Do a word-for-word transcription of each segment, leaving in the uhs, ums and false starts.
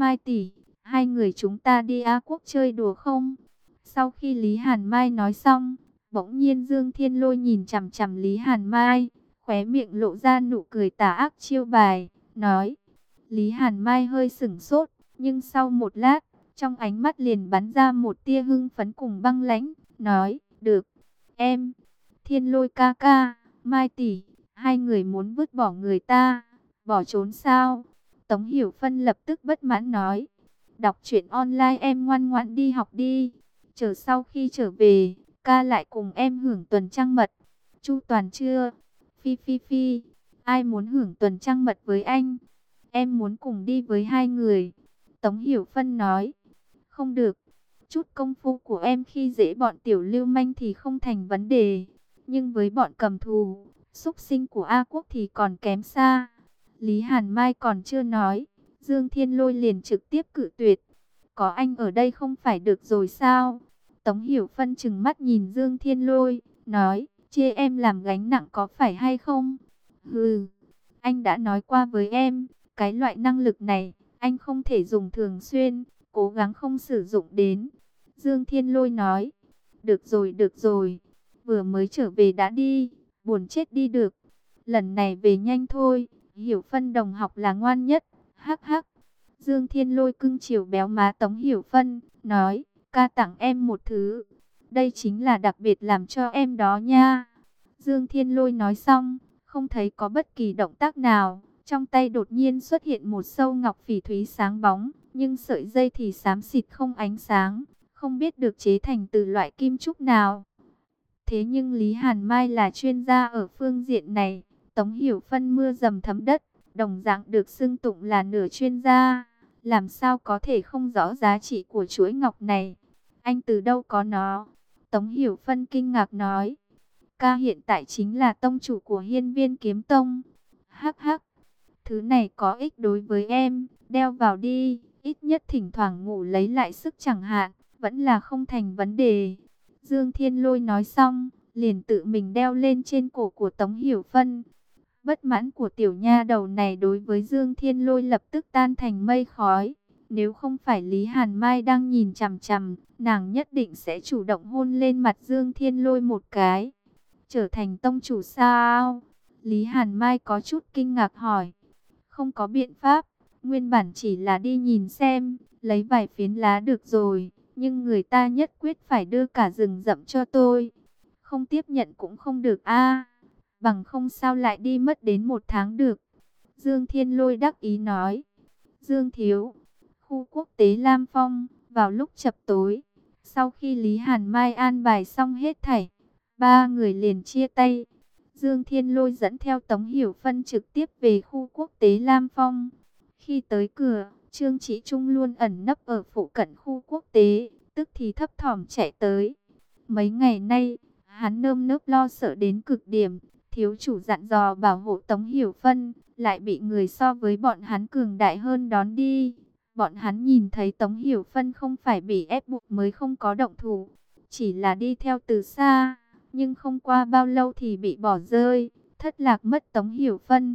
Mai tỷ, hai người chúng ta đi A Quốc chơi đùa không? Sau khi Lý Hàn Mai nói xong, bỗng nhiên Dương Thiên Lôi nhìn chằm chằm Lý Hàn Mai, khóe miệng lộ ra nụ cười tà ác chiêu bài, nói. Lý Hàn Mai hơi sửng sốt, nhưng sau một lát, trong ánh mắt liền bắn ra một tia hưng phấn cùng băng lãnh, nói, được, em, Thiên Lôi ca ca, Mai tỷ, hai người muốn vứt bỏ người ta, bỏ trốn sao? Tống Hiểu Phân lập tức bất mãn nói, đọc truyện online em ngoan ngoãn đi học đi, chờ sau khi trở về, ca lại cùng em hưởng tuần trăng mật, chu toàn chưa? Phi phi phi, ai muốn hưởng tuần trăng mật với anh? Em muốn cùng đi với hai người. Tống Hiểu Phân nói, không được, chút công phu của em khi dễ bọn tiểu lưu manh thì không thành vấn đề, nhưng với bọn cầm thù, xúc sinh của A Quốc thì còn kém xa. Lý Hàn Mai còn chưa nói, Dương Thiên Lôi liền trực tiếp cự tuyệt. Có anh ở đây không phải được rồi sao? Tống Hiểu Phân trừng mắt nhìn Dương Thiên Lôi, nói, chê em làm gánh nặng có phải hay không? Hừ, anh đã nói qua với em, cái loại năng lực này, anh không thể dùng thường xuyên, cố gắng không sử dụng đến. Dương Thiên Lôi nói, được rồi, được rồi, vừa mới trở về đã đi, buồn chết đi được. Lần này về nhanh thôi, Hiểu Phân đồng học là ngoan nhất, hắc hắc. Dương Thiên Lôi cưng chiều béo má Tống Hiểu Phân, nói, ca tặng em một thứ, đây chính là đặc biệt làm cho em đó nha. Dương Thiên Lôi nói xong, không thấy có bất kỳ động tác nào, trong tay đột nhiên xuất hiện một sâu ngọc phỉ thúy sáng bóng, nhưng sợi dây thì xám xịt không ánh sáng, không biết được chế thành từ loại kim trúc nào. Thế nhưng Lý Hàn Mai là chuyên gia ở phương diện này, Tống Hiểu Phân mưa dầm thấm đất, đồng dạng được xưng tụng là nửa chuyên gia, làm sao có thể không rõ giá trị của chuỗi ngọc này. Anh từ đâu có nó? Tống Hiểu Phân kinh ngạc nói, ca hiện tại chính là tông chủ của Hiên Viên Kiếm Tông. Hắc hắc, thứ này có ích đối với em, đeo vào đi, ít nhất thỉnh thoảng ngủ lấy lại sức chẳng hạn, vẫn là không thành vấn đề. Dương Thiên Lôi nói xong, liền tự mình đeo lên trên cổ của Tống Hiểu Phân. Bất mãn của tiểu nha đầu này đối với Dương Thiên Lôi lập tức tan thành mây khói. Nếu không phải Lý Hàn Mai đang nhìn chằm chằm, nàng nhất định sẽ chủ động hôn lên mặt Dương Thiên Lôi một cái. Trở thành tông chủ sao? Lý Hàn Mai có chút kinh ngạc hỏi. Không có biện pháp, nguyên bản chỉ là đi nhìn xem, lấy vài phiến lá được rồi, nhưng người ta nhất quyết phải đưa cả rừng rậm cho tôi. Không tiếp nhận cũng không được a, bằng không sao lại đi mất đến một tháng được. Dương Thiên Lôi đắc ý nói. Dương Thiếu, khu quốc tế Lam Phong, vào lúc chập tối, sau khi Lý Hàn Mai an bài xong hết thảy, ba người liền chia tay. Dương Thiên Lôi dẫn theo Tống Hiểu Phân trực tiếp về khu quốc tế Lam Phong. Khi tới cửa, Trương Chí Trung luôn ẩn nấp ở phụ cận khu quốc tế, tức thì thấp thỏm chạy tới. Mấy ngày nay, hắn nơm nớp lo sợ đến cực điểm, thiếu chủ dặn dò bảo hộ Tống Hiểu Phân, lại bị người so với bọn hắn cường đại hơn đón đi. Bọn hắn nhìn thấy Tống Hiểu Phân không phải bị ép buộc mới không có động thủ, chỉ là đi theo từ xa, nhưng không qua bao lâu thì bị bỏ rơi, thất lạc mất Tống Hiểu Phân.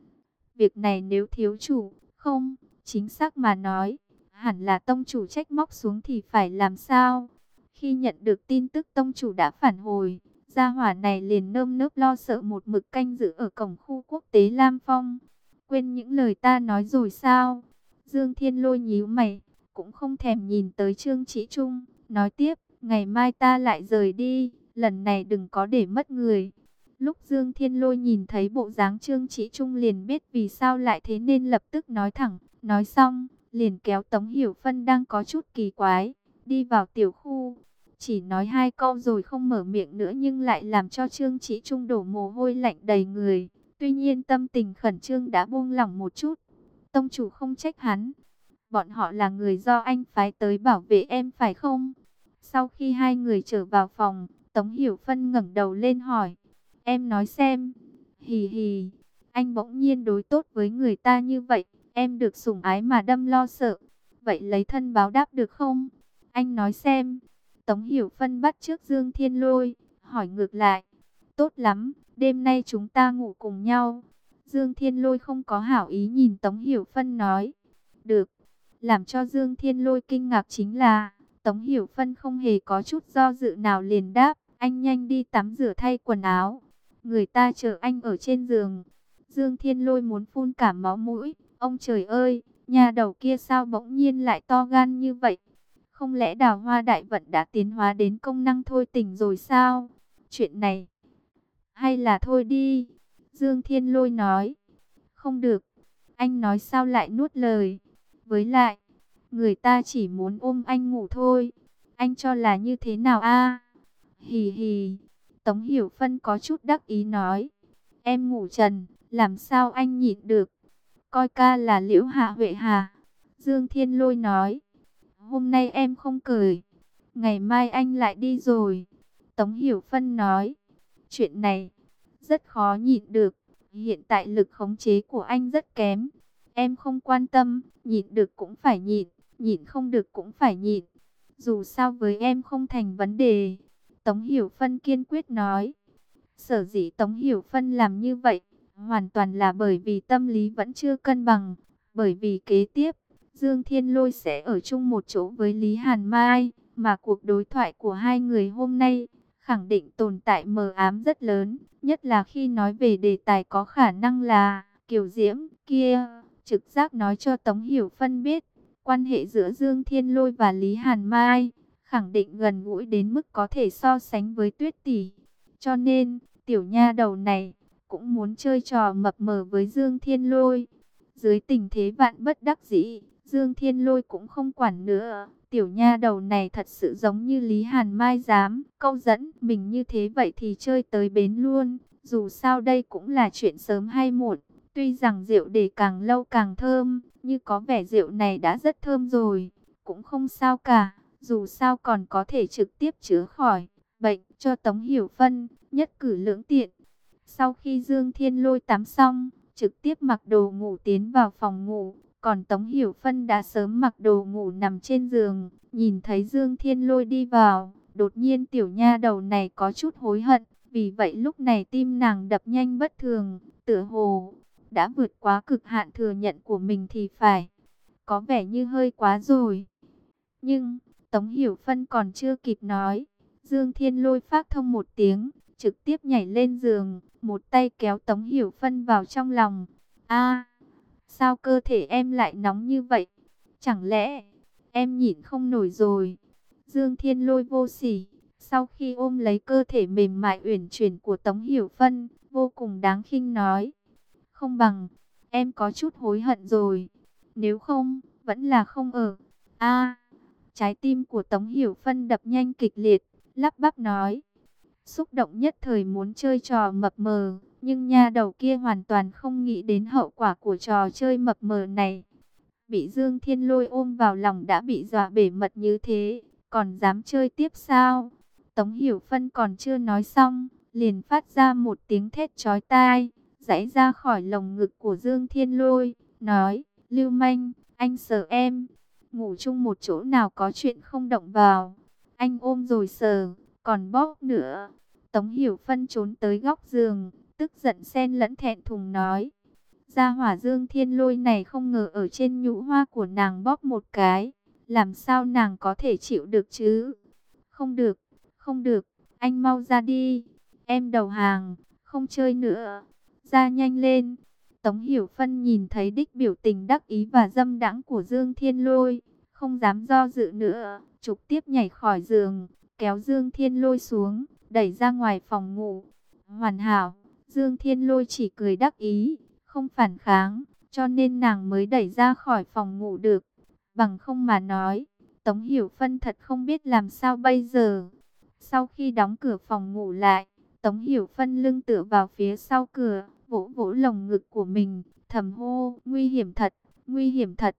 Việc này nếu thiếu chủ, không, chính xác mà nói, hẳn là tông chủ trách móc xuống thì phải làm sao? Khi nhận được tin tức tông chủ đã phản hồi, gia hỏa này liền nơm nớp lo sợ một mực canh giữ ở cổng khu quốc tế Lam Phong. Quên những lời ta nói rồi sao? Dương Thiên Lôi nhíu mày, cũng không thèm nhìn tới Trương Chí Trung, nói tiếp, ngày mai ta lại rời đi, lần này đừng có để mất người. Lúc Dương Thiên Lôi nhìn thấy bộ dáng Trương Chí Trung liền biết vì sao lại thế nên lập tức nói thẳng, nói xong, liền kéo Tống Hiểu Phân đang có chút kỳ quái, đi vào tiểu khu. Chỉ nói hai câu rồi không mở miệng nữa nhưng lại làm cho Trương Chí Trung đổ mồ hôi lạnh đầy người. Tuy nhiên tâm tình khẩn trương đã buông lỏng một chút. Tông chủ không trách hắn. Bọn họ là người do anh phái tới bảo vệ em phải không? Sau khi hai người trở vào phòng, Tống Hiểu Phân ngẩng đầu lên hỏi. Em nói xem. Hì hì. Anh bỗng nhiên đối tốt với người ta như vậy. Em được sủng ái mà đâm lo sợ. Vậy lấy thân báo đáp được không? Anh nói xem. Tống Hiểu Phân bắt trước Dương Thiên Lôi. Hỏi ngược lại. Tốt lắm. Đêm nay chúng ta ngủ cùng nhau. Dương Thiên Lôi không có hảo ý nhìn Tống Hiểu Phân nói. Được. Làm cho Dương Thiên Lôi kinh ngạc chính là, Tống Hiểu Phân không hề có chút do dự nào liền đáp, anh nhanh đi tắm rửa thay quần áo. Người ta chờ anh ở trên giường. Dương Thiên Lôi muốn phun cả máu mũi. Ông trời ơi, nhà đầu kia sao bỗng nhiên lại to gan như vậy? Không lẽ Đào Hoa Đại Vận đã tiến hóa đến công năng thôi tình rồi sao? Chuyện này, hay là thôi đi. Dương Thiên Lôi nói, không được. Anh nói sao lại nuốt lời. Với lại, người ta chỉ muốn ôm anh ngủ thôi. Anh cho là như thế nào a? Hì hì. Tống Hiểu Phân có chút đắc ý nói, em ngủ trần, làm sao anh nhịn được? Coi ca là Liễu Hạ Huệ hà. Dương Thiên Lôi nói, hôm nay em không cười, ngày mai anh lại đi rồi. Tống Hiểu Phân nói, chuyện này rất khó nhịn được. Hiện tại lực khống chế của anh rất kém. Em không quan tâm, nhịn được cũng phải nhịn, nhịn không được cũng phải nhịn. Dù sao với em không thành vấn đề. Tống Hiểu Phân kiên quyết nói. Sở dĩ Tống Hiểu Phân làm như vậy, hoàn toàn là bởi vì tâm lý vẫn chưa cân bằng. Bởi vì kế tiếp, Dương Thiên Lôi sẽ ở chung một chỗ với Lý Hàn Mai, mà cuộc đối thoại của hai người hôm nay khẳng định tồn tại mờ ám rất lớn, nhất là khi nói về đề tài có khả năng là Kiều Diễm kia. Trực giác nói cho Tống Hiểu Phân biết, quan hệ giữa Dương Thiên Lôi và Lý Hàn Mai khẳng định gần gũi đến mức có thể so sánh với Tuyết tỷ. Cho nên, tiểu nha đầu này cũng muốn chơi trò mập mờ với Dương Thiên Lôi. Dưới tình thế vạn bất đắc dĩ, Dương Thiên Lôi cũng không quản nữa. Tiểu nha đầu này thật sự giống như Lý Hàn Mai dám câu dẫn mình như thế, vậy thì chơi tới bến luôn. Dù sao đây cũng là chuyện sớm hay muộn. Tuy rằng rượu để càng lâu càng thơm, nhưng có vẻ rượu này đã rất thơm rồi. Cũng không sao cả, dù sao còn có thể trực tiếp chữa khỏi bệnh cho Tống Hiểu Phân, nhất cử lưỡng tiện. Sau khi Dương Thiên Lôi tắm xong, trực tiếp mặc đồ ngủ tiến vào phòng ngủ. Còn Tống Hiểu Phân đã sớm mặc đồ ngủ nằm trên giường. Nhìn thấy Dương Thiên Lôi đi vào, đột nhiên tiểu nha đầu này có chút hối hận. Vì vậy lúc này tim nàng đập nhanh bất thường, tựa hồ đã vượt quá cực hạn thừa nhận của mình thì phải. Có vẻ như hơi quá rồi. Nhưng, Tống Hiểu Phân còn chưa kịp nói, Dương Thiên Lôi phát thông một tiếng, trực tiếp nhảy lên giường, một tay kéo Tống Hiểu Phân vào trong lòng. A, sao cơ thể em lại nóng như vậy? Chẳng lẽ em nhịn không nổi rồi? Dương Thiên Lôi vô sỉ, sau khi ôm lấy cơ thể mềm mại uyển chuyển của Tống Hiểu Phân, vô cùng đáng khinh nói, không bằng em có chút hối hận rồi. Nếu không, vẫn là không ở. A, trái tim của Tống Hiểu Phân đập nhanh kịch liệt, lắp bắp nói, xúc động nhất thời muốn chơi trò mập mờ, nhưng nha đầu kia hoàn toàn không nghĩ đến hậu quả của trò chơi mập mờ này. Bị Dương Thiên Lôi ôm vào lòng đã bị dọa bể mật như thế, còn dám chơi tiếp sao? Tống Hiểu Phân còn chưa nói xong, liền phát ra một tiếng thét chói tai, giãy ra khỏi lồng ngực của Dương Thiên Lôi, nói, lưu manh, anh sợ em, ngủ chung một chỗ nào có chuyện không động vào, anh ôm rồi sờ, còn bóp nữa. Tống Hiểu Phân trốn tới góc giường, tức giận xen lẫn thẹn thùng nói, gia hỏa Dương Thiên Lôi này không ngờ ở trên nhũ hoa của nàng bóp một cái, làm sao nàng có thể chịu được chứ? Không được, không được, anh mau ra đi, em đầu hàng, không chơi nữa, ra nhanh lên. Tống Hiểu Phân nhìn thấy đích biểu tình đắc ý và dâm đãng của Dương Thiên Lôi, không dám do dự nữa, trực tiếp nhảy khỏi giường, kéo Dương Thiên Lôi xuống, đẩy ra ngoài phòng ngủ. Hoàn hảo, Dương Thiên Lôi chỉ cười đắc ý, không phản kháng, cho nên nàng mới đẩy ra khỏi phòng ngủ được. Bằng không mà nói, Tống Hiểu Phân thật không biết làm sao bây giờ. Sau khi đóng cửa phòng ngủ lại, Tống Hiểu Phân lưng tựa vào phía sau cửa, vỗ vỗ lồng ngực của mình, thầm hô, nguy hiểm thật, nguy hiểm thật.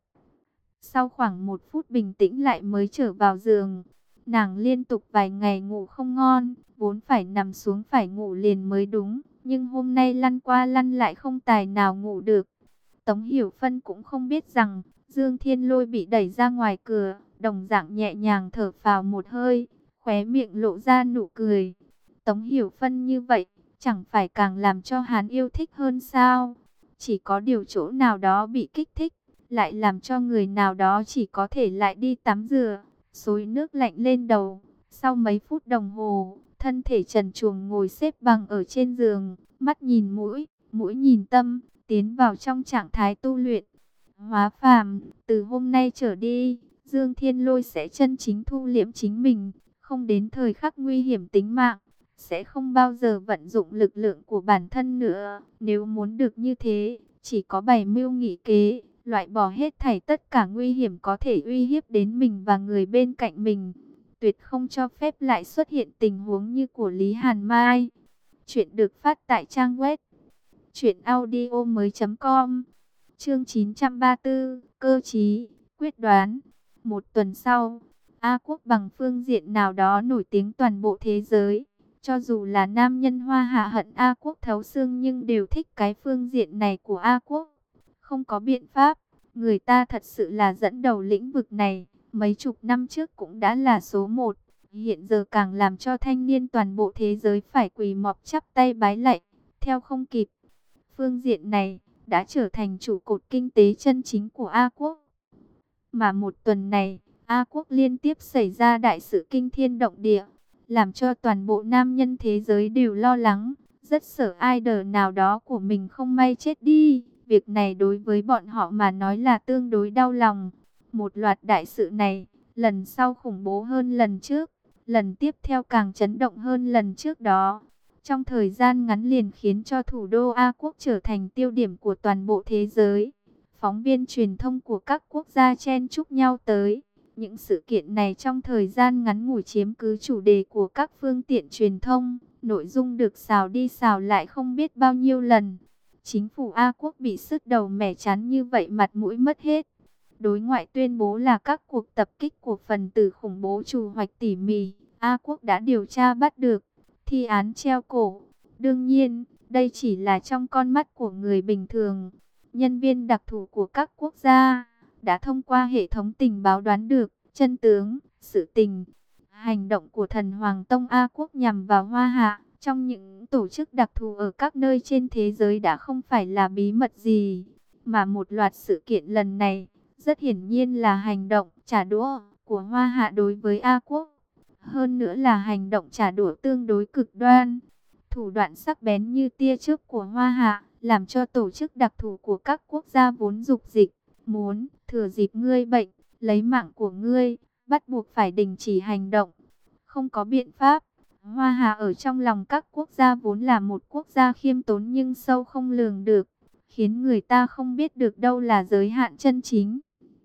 Sau khoảng một phút bình tĩnh lại mới trở vào giường. Nàng liên tục vài ngày ngủ không ngon, vốn phải nằm xuống phải ngủ liền mới đúng, nhưng hôm nay lăn qua lăn lại không tài nào ngủ được. Tống Hiểu Phân cũng không biết rằng, Dương Thiên Lôi bị đẩy ra ngoài cửa, đồng dạng nhẹ nhàng thở phào một hơi, khóe miệng lộ ra nụ cười. Tống Hiểu Phân như vậy, chẳng phải càng làm cho hắn yêu thích hơn sao? Chỉ có điều chỗ nào đó bị kích thích, lại làm cho người nào đó chỉ có thể lại đi tắm rửa, xối nước lạnh lên đầu. Sau mấy phút đồng hồ, thân thể trần truồng ngồi xếp bằng ở trên giường, mắt nhìn mũi, mũi nhìn tâm, tiến vào trong trạng thái tu luyện. Hóa phàm, từ hôm nay trở đi, Dương Thiên Lôi sẽ chân chính thu liễm chính mình, không đến thời khắc nguy hiểm tính mạng, sẽ không bao giờ vận dụng lực lượng của bản thân nữa. Nếu muốn được như thế, chỉ có bày mưu nghị kế, loại bỏ hết thảy tất cả nguy hiểm có thể uy hiếp đến mình và người bên cạnh mình. Tuyệt không cho phép lại xuất hiện tình huống như của Lý Hàn Mai. Chuyện được phát tại trang web truyện audio mới chấm com. Chương chín trăm ba mươi tư, cơ trí, quyết đoán. Một tuần sau, A Quốc bằng phương diện nào đó nổi tiếng toàn bộ thế giới. Cho dù là nam nhân Hoa Hạ hận A Quốc thấu xương nhưng đều thích cái phương diện này của A Quốc. Không có biện pháp, người ta thật sự là dẫn đầu lĩnh vực này. Mấy chục năm trước cũng đã là số một. Hiện giờ càng làm cho thanh niên toàn bộ thế giới phải quỳ mọp chắp tay bái lạy. Theo không kịp, phương diện này đã trở thành trụ cột kinh tế chân chính của A Quốc. Mà một tuần này, A Quốc liên tiếp xảy ra đại sự kinh thiên động địa, làm cho toàn bộ nam nhân thế giới đều lo lắng, rất sợ idol nào đó của mình không may chết đi. Việc này đối với bọn họ mà nói là tương đối đau lòng. Một loạt đại sự này, lần sau khủng bố hơn lần trước, lần tiếp theo càng chấn động hơn lần trước đó. Trong thời gian ngắn liền khiến cho thủ đô A Quốc trở thành tiêu điểm của toàn bộ thế giới. Phóng viên truyền thông của các quốc gia chen chúc nhau tới. Những sự kiện này trong thời gian ngắn ngủi chiếm cứ chủ đề của các phương tiện truyền thông. Nội dung được xào đi xào lại không biết bao nhiêu lần. Chính phủ A Quốc bị sứt đầu mẻ chán như vậy mặt mũi mất hết. Đối ngoại tuyên bố là các cuộc tập kích của phần tử khủng bố trù hoạch tỉ mỉ. A Quốc đã điều tra bắt được, thi án treo cổ. Đương nhiên, đây chỉ là trong con mắt của người bình thường. Nhân viên đặc thù của các quốc gia đã thông qua hệ thống tình báo đoán được chân tướng, sự tình. Hành động của thần Hoàng Tông A Quốc nhằm vào Hoa Hạ trong những tổ chức đặc thù ở các nơi trên thế giới đã không phải là bí mật gì. Mà một loạt sự kiện lần này rất hiển nhiên là hành động trả đũa của Hoa Hạ đối với A Quốc. Hơn nữa là hành động trả đũa tương đối cực đoan. Thủ đoạn sắc bén như tia chớp của Hoa Hạ làm cho tổ chức đặc thù của các quốc gia vốn dục dịch, muốn thừa dịp ngươi bệnh, lấy mạng của ngươi, bắt buộc phải đình chỉ hành động. Không có biện pháp, Hoa Hạ ở trong lòng các quốc gia vốn là một quốc gia khiêm tốn nhưng sâu không lường được, khiến người ta không biết được đâu là giới hạn chân chính.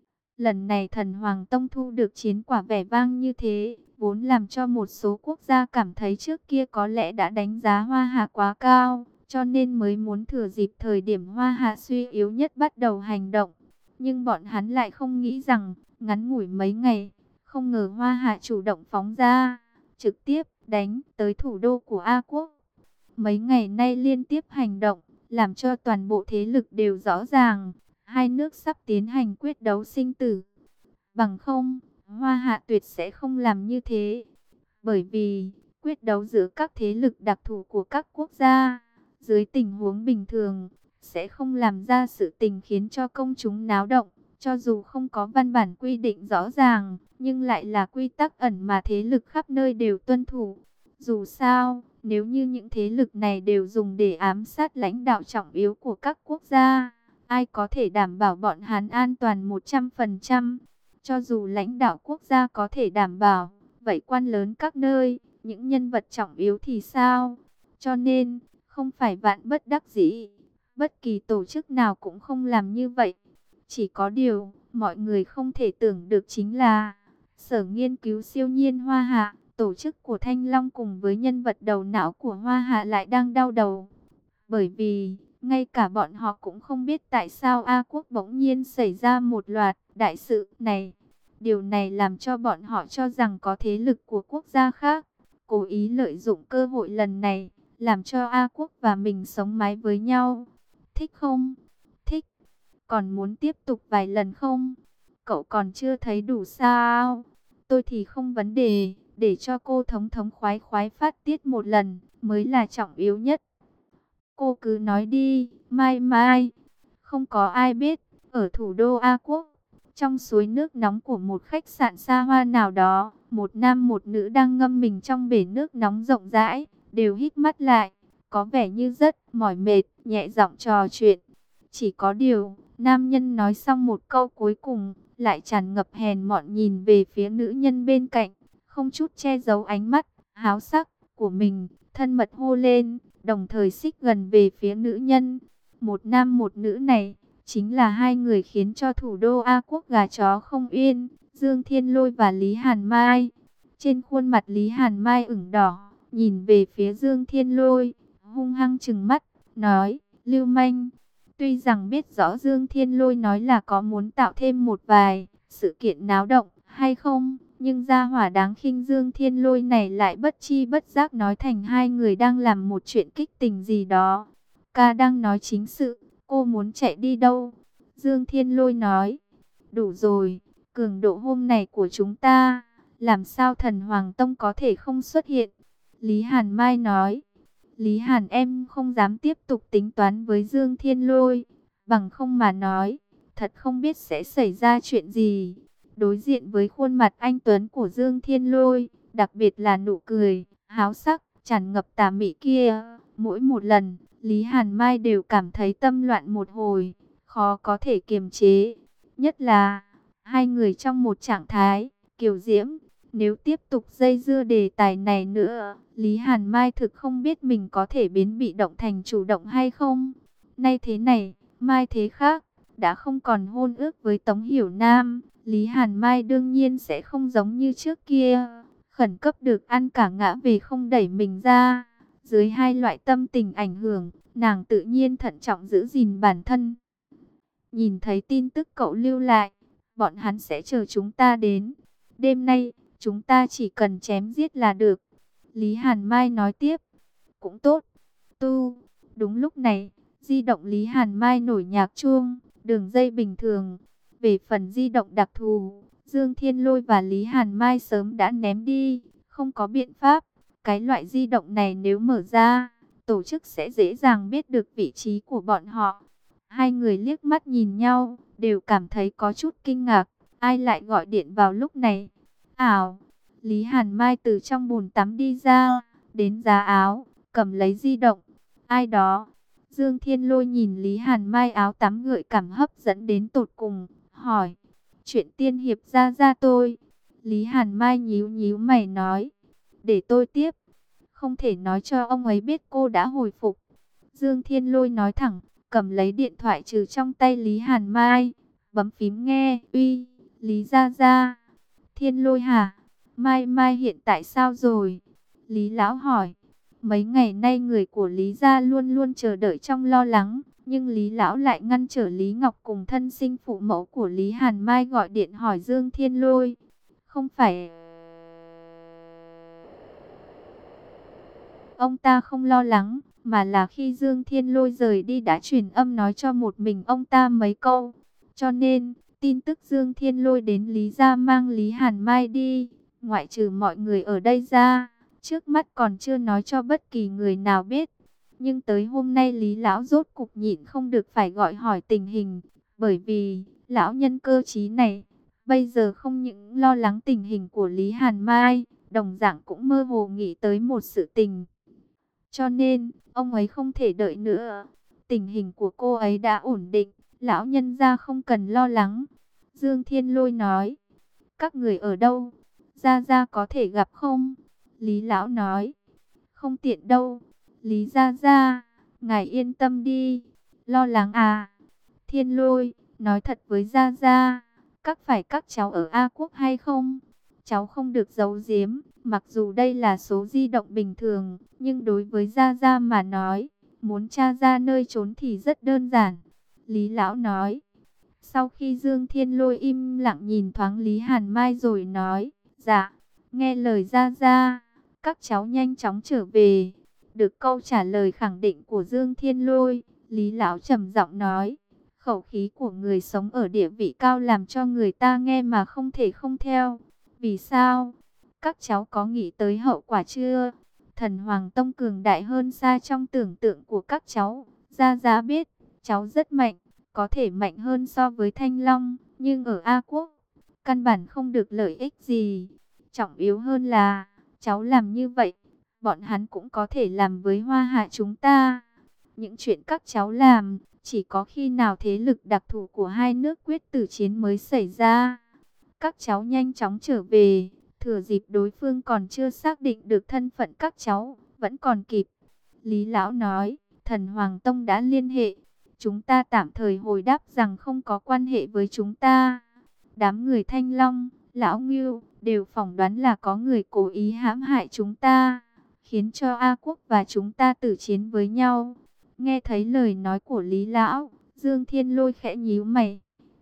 Lần này thần Hoàng Tông thu được chiến quả vẻ vang như thế, vốn làm cho một số quốc gia cảm thấy trước kia có lẽ đã đánh giá Hoa Hạ quá cao, cho nên mới muốn thừa dịp thời điểm Hoa Hạ suy yếu nhất bắt đầu hành động. Nhưng bọn hắn lại không nghĩ rằng, ngắn ngủi mấy ngày, không ngờ Hoa Hạ chủ động phóng ra, trực tiếp đánh tới thủ đô của A Quốc. Mấy ngày nay liên tiếp hành động, làm cho toàn bộ thế lực đều rõ ràng, hai nước sắp tiến hành quyết đấu sinh tử. Bằng không, Hoa Hạ tuyệt sẽ không làm như thế. Bởi vì, quyết đấu giữa các thế lực đặc thù của các quốc gia, dưới tình huống bình thường, sẽ không làm ra sự tình khiến cho công chúng náo động. Cho dù không có văn bản quy định rõ ràng, nhưng lại là quy tắc ẩn mà thế lực khắp nơi đều tuân thủ. Dù sao, nếu như những thế lực này đều dùng để ám sát lãnh đạo trọng yếu của các quốc gia, ai có thể đảm bảo bọn hắn an toàn một trăm phần trăm? Cho dù lãnh đạo quốc gia có thể đảm bảo, vậy quan lớn các nơi, những nhân vật trọng yếu thì sao? Cho nên, không phải vạn bất đắc dĩ, bất kỳ tổ chức nào cũng không làm như vậy. Chỉ có điều, mọi người không thể tưởng được chính là, Sở Nghiên cứu Siêu nhiên Hoa Hạ, tổ chức của Thanh Long cùng với nhân vật đầu não của Hoa Hạ lại đang đau đầu. Bởi vì, ngay cả bọn họ cũng không biết tại sao A Quốc bỗng nhiên xảy ra một loạt đại sự này. Điều này làm cho bọn họ cho rằng có thế lực của quốc gia khác cố ý lợi dụng cơ hội lần này, làm cho A Quốc và mình sống mái với nhau. Thích không? Thích. Còn muốn tiếp tục vài lần không? Cậu còn chưa thấy đủ sao? Tôi thì không vấn đề, để cho cô thống thống khoái khoái phát tiết một lần mới là trọng yếu nhất. Cô cứ nói đi, mai mai. Không có ai biết, Ở thủ đô A Quốc, trong suối nước nóng của một khách sạn xa hoa nào đó, một nam một nữ đang ngâm mình trong bể nước nóng rộng rãi, đều híp mắt lại, có vẻ như rất mỏi mệt, nhẹ giọng trò chuyện. Chỉ có điều, nam nhân nói xong một câu cuối cùng, lại tràn ngập hèn mọn nhìn về phía nữ nhân bên cạnh, không chút che giấu ánh mắt háo sắc của mình, thân mật hô lên, đồng thời xích gần về phía nữ nhân. Một nam một nữ này, chính là hai người khiến cho thủ đô A Quốc gà chó không yên, Dương Thiên Lôi và Lý Hàn Mai. Trên khuôn mặt Lý Hàn Mai ửng đỏ, nhìn về phía Dương Thiên Lôi, hung hăng trừng mắt, nói, lưu manh. Tuy rằng biết rõ Dương Thiên Lôi nói là có muốn tạo thêm một vài sự kiện náo động hay không, nhưng gia hỏa đáng khinh Dương Thiên Lôi này lại bất chi bất giác nói thành hai người đang làm một chuyện kích tình gì đó. Ca đang nói chính sự, cô muốn chạy đi đâu? Dương Thiên Lôi nói, đủ rồi, cường độ hôm này của chúng ta, làm sao thần Hoàng Tông có thể không xuất hiện? Lý Hàn Mai nói, Lý Hàn em không dám tiếp tục tính toán với Dương Thiên Lôi, bằng không mà nói, thật không biết sẽ xảy ra chuyện gì. Đối diện với khuôn mặt anh tuấn của Dương Thiên Lôi, đặc biệt là nụ cười, háo sắc, tràn ngập tà mị kia, mỗi một lần, Lý Hàn Mai đều cảm thấy tâm loạn một hồi, khó có thể kiềm chế. Nhất là, hai người trong một trạng thái, kiều diễm. Nếu tiếp tục dây dưa đề tài này nữa, Lý Hàn Mai thực không biết mình có thể biến bị động thành chủ động hay không. Nay thế này, mai thế khác, đã không còn hôn ước với Tống Hiểu Nam, Lý Hàn Mai đương nhiên sẽ không giống như trước kia, khẩn cấp được ăn cả ngã về không đẩy mình ra. Dưới hai loại tâm tình ảnh hưởng, nàng tự nhiên thận trọng giữ gìn bản thân. Nhìn thấy tin tức cậu lưu lại, bọn hắn sẽ chờ chúng ta đến. Đêm nay, chúng ta chỉ cần chém giết là được. Lý Hàn Mai nói tiếp. Cũng tốt. Tu. Đúng lúc này, di động Lý Hàn Mai nổi nhạc chuông, đường dây bình thường. Về phần di động đặc thù, Dương Thiên Lôi và Lý Hàn Mai sớm đã ném đi. Không có biện pháp. Cái loại di động này nếu mở ra, tổ chức sẽ dễ dàng biết được vị trí của bọn họ. Hai người liếc mắt nhìn nhau, đều cảm thấy có chút kinh ngạc. Ai lại gọi điện vào lúc này? Ảo, Lý Hàn Mai từ trong bồn tắm đi ra, đến giá áo, cầm lấy di động. Ai đó? Dương Thiên Lôi nhìn Lý Hàn Mai áo tắm gợi cảm hấp dẫn đến tột cùng, hỏi. Chuyện tiên hiệp ra ra tôi. Lý Hàn Mai nhíu nhíu mày nói. Để tôi tiếp. Không thể nói cho ông ấy biết cô đã hồi phục. Dương Thiên Lôi nói thẳng, cầm lấy điện thoại trừ trong tay Lý Hàn Mai, bấm phím nghe. Uy, Lý Gia Gia. Thiên Lôi hả? Mai Mai hiện tại sao rồi? Lý Lão hỏi. Mấy ngày nay người của Lý Gia luôn luôn chờ đợi trong lo lắng, nhưng Lý Lão lại ngăn trở Lý Ngọc cùng thân sinh phụ mẫu của Lý Hàn Mai gọi điện hỏi Dương Thiên Lôi. Không phải ông ta không lo lắng, mà là khi Dương Thiên Lôi rời đi đã truyền âm nói cho một mình ông ta mấy câu. Cho nên, tin tức Dương Thiên Lôi đến Lý Gia mang Lý Hàn Mai đi, ngoại trừ mọi người ở đây ra, trước mắt còn chưa nói cho bất kỳ người nào biết. Nhưng tới hôm nay Lý Lão rốt cục nhịn không được phải gọi hỏi tình hình, bởi vì, lão nhân cơ trí này, bây giờ không những lo lắng tình hình của Lý Hàn Mai, đồng dạng cũng mơ hồ nghĩ tới một sự tình. Cho nên, ông ấy không thể đợi nữa. Tình hình của cô ấy đã ổn định, lão nhân gia không cần lo lắng. Dương Thiên Lôi nói, các người ở đâu? Gia Gia có thể gặp không? Lý Lão nói, không tiện đâu. Lý Gia Gia, ngài yên tâm đi. Lo lắng à? Thiên Lôi, nói thật với Gia Gia, các phải các cháu ở A Quốc hay không? Cháu không được giấu giếm, mặc dù đây là số di động bình thường, nhưng đối với Gia Gia mà nói, muốn tra ra nơi trốn thì rất đơn giản. Lý Lão nói. Sau khi Dương Thiên Lôi im lặng nhìn thoáng Lý Hàn Mai rồi nói, dạ, nghe lời Gia Gia, các cháu nhanh chóng trở về. Được câu trả lời khẳng định của Dương Thiên Lôi, Lý Lão trầm giọng nói, khẩu khí của người sống ở địa vị cao làm cho người ta nghe mà không thể không theo. Vì sao? Các cháu có nghĩ tới hậu quả chưa? Thần Hoàng Tông cường đại hơn xa trong tưởng tượng của các cháu. Gia Gia biết, cháu rất mạnh, có thể mạnh hơn so với Thanh Long, nhưng ở A Quốc, căn bản không được lợi ích gì. Trọng yếu hơn là, cháu làm như vậy, bọn hắn cũng có thể làm với Hoa Hạ chúng ta. Những chuyện các cháu làm, chỉ có khi nào thế lực đặc thù của hai nước quyết tử chiến mới xảy ra. Các cháu nhanh chóng trở về, thừa dịp đối phương còn chưa xác định được thân phận các cháu, vẫn còn kịp. Lý Lão nói, Thần Hoàng Tông đã liên hệ. Chúng ta tạm thời hồi đáp rằng không có quan hệ với chúng ta. Đám người Thanh Long, Lão Ngưu đều phỏng đoán là có người cố ý hãm hại chúng ta, khiến cho A Quốc và chúng ta tử chiến với nhau. Nghe thấy lời nói của Lý Lão, Dương Thiên Lôi khẽ nhíu mày.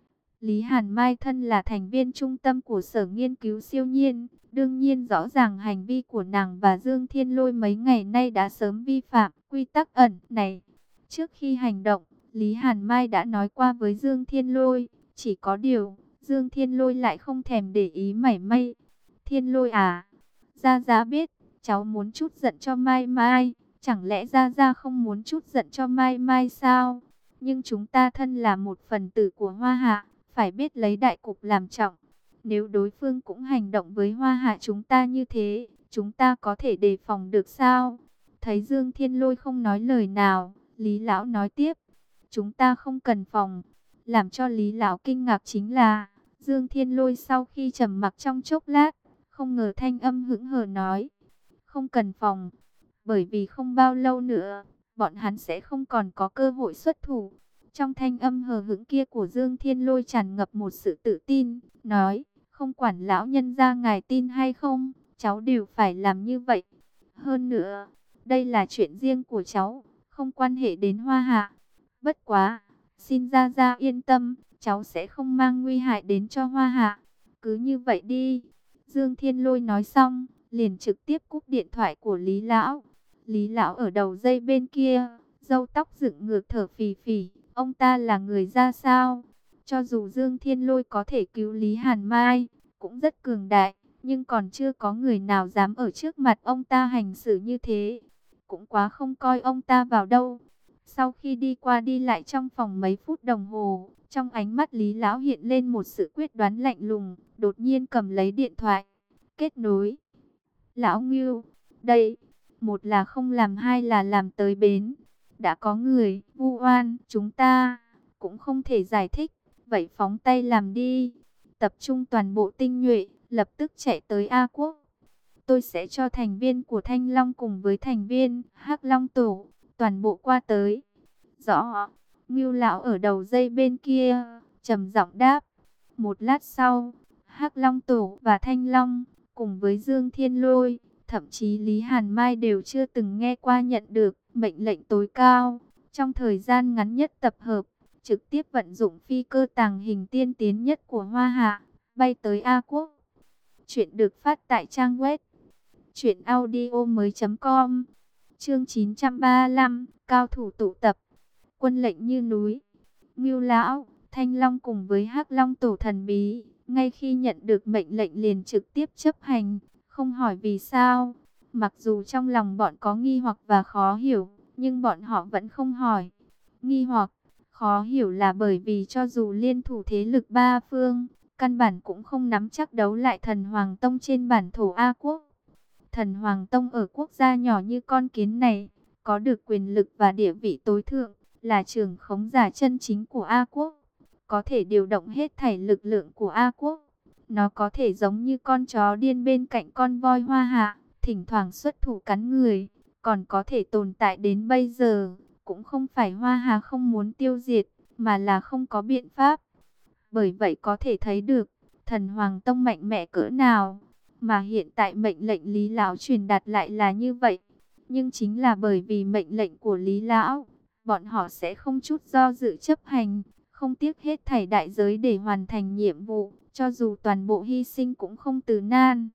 Lý Hàn Mai thân là thành viên trung tâm của Sở Nghiên cứu Siêu Nhiên, đương nhiên rõ ràng hành vi của nàng và Dương Thiên Lôi mấy ngày nay đã sớm vi phạm quy tắc ẩn này. Trước khi hành động, Lý Hàn Mai đã nói qua với Dương Thiên Lôi, chỉ có điều, Dương Thiên Lôi lại không thèm để ý mảy may. Thiên Lôi à, Gia Gia biết, cháu muốn chút giận cho Mai Mai, chẳng lẽ Gia Gia không muốn chút giận cho Mai Mai sao? Nhưng chúng ta thân là một phần tử của Hoa Hạ, phải biết lấy đại cục làm trọng. Nếu đối phương cũng hành động với Hoa Hạ chúng ta như thế, chúng ta có thể đề phòng được sao? Thấy Dương Thiên Lôi không nói lời nào, Lý Lão nói tiếp, chúng ta không cần phòng. Làm cho Lý Lão kinh ngạc chính là, Dương Thiên Lôi sau khi trầm mặc trong chốc lát, không ngờ thanh âm hững hờ nói, không cần phòng, bởi vì không bao lâu nữa, bọn hắn sẽ không còn có cơ hội xuất thủ. Trong thanh âm hờ hững kia của Dương Thiên Lôi tràn ngập một sự tự tin, nói, không quản lão nhân gia ngài tin hay không, cháu đều phải làm như vậy. Hơn nữa, đây là chuyện riêng của cháu, không quan hệ đến Hoa Hạ. Bất quá, xin Gia Gia yên tâm, cháu sẽ không mang nguy hại đến cho Hoa Hạ. Cứ như vậy đi. Dương Thiên Lôi nói xong, liền trực tiếp cúp điện thoại của Lý Lão. Lý Lão ở đầu dây bên kia, râu tóc dựng ngược thở phì phì. Ông ta là người ra sao? Cho dù Dương Thiên Lôi có thể cứu Lý Hàn Mai, cũng rất cường đại, nhưng còn chưa có người nào dám ở trước mặt ông ta hành xử như thế. Cũng quá không coi ông ta vào đâu. Sau khi đi qua đi lại trong phòng mấy phút đồng hồ, trong ánh mắt Lý Lão hiện lên một sự quyết đoán lạnh lùng, đột nhiên cầm lấy điện thoại, kết nối. Lão Ngưu, đây, một là không làm hai là làm tới bến. Đã có người vu oan chúng ta, cũng không thể giải thích, vậy phóng tay làm đi. Tập trung toàn bộ tinh nhuệ, lập tức chạy tới A Quốc. Tôi sẽ cho thành viên của Thanh Long cùng với thành viên Hắc Long Tổ, toàn bộ qua tới. Rõ, Ngưu Lão ở đầu dây bên kia, trầm giọng đáp. Một lát sau, Hắc Long Tổ và Thanh Long, cùng với Dương Thiên Lôi, thậm chí Lý Hàn Mai đều chưa từng nghe qua nhận được mệnh lệnh tối cao. Trong thời gian ngắn nhất tập hợp, trực tiếp vận dụng phi cơ tàng hình tiên tiến nhất của Hoa Hạ, bay tới A Quốc. Chuyện được phát tại trang web truyện audio mới chấm com. Chương chín trăm ba mươi lăm, cao thủ tụ tập. Quân lệnh như núi. Ngưu Lão, Thanh Long cùng với Hắc Long Tổ thần bí, ngay khi nhận được mệnh lệnh liền trực tiếp chấp hành, không hỏi vì sao. Mặc dù trong lòng bọn có nghi hoặc và khó hiểu, nhưng bọn họ vẫn không hỏi. Nghi hoặc, khó hiểu là bởi vì cho dù liên thủ thế lực ba phương, căn bản cũng không nắm chắc đấu lại Thần Hoàng Tông trên bản thổ A Quốc. Thần Hoàng Tông ở quốc gia nhỏ như con kiến này, có được quyền lực và địa vị tối thượng, là trưởng khống giả chân chính của A Quốc, có thể điều động hết thảy lực lượng của A Quốc. Nó có thể giống như con chó điên bên cạnh con voi Hoa Hạ, thỉnh thoảng xuất thủ cắn người, còn có thể tồn tại đến bây giờ, cũng không phải Hoa Hạ không muốn tiêu diệt, mà là không có biện pháp. Bởi vậy có thể thấy được, Thần Hoàng Tông mạnh mẽ cỡ nào, mà hiện tại mệnh lệnh Lý Lão truyền đạt lại là như vậy. Nhưng chính là bởi vì mệnh lệnh của Lý Lão, bọn họ sẽ không chút do dự chấp hành, không tiếc hết thảy đại giới để hoàn thành nhiệm vụ, cho dù toàn bộ hy sinh cũng không từ nan.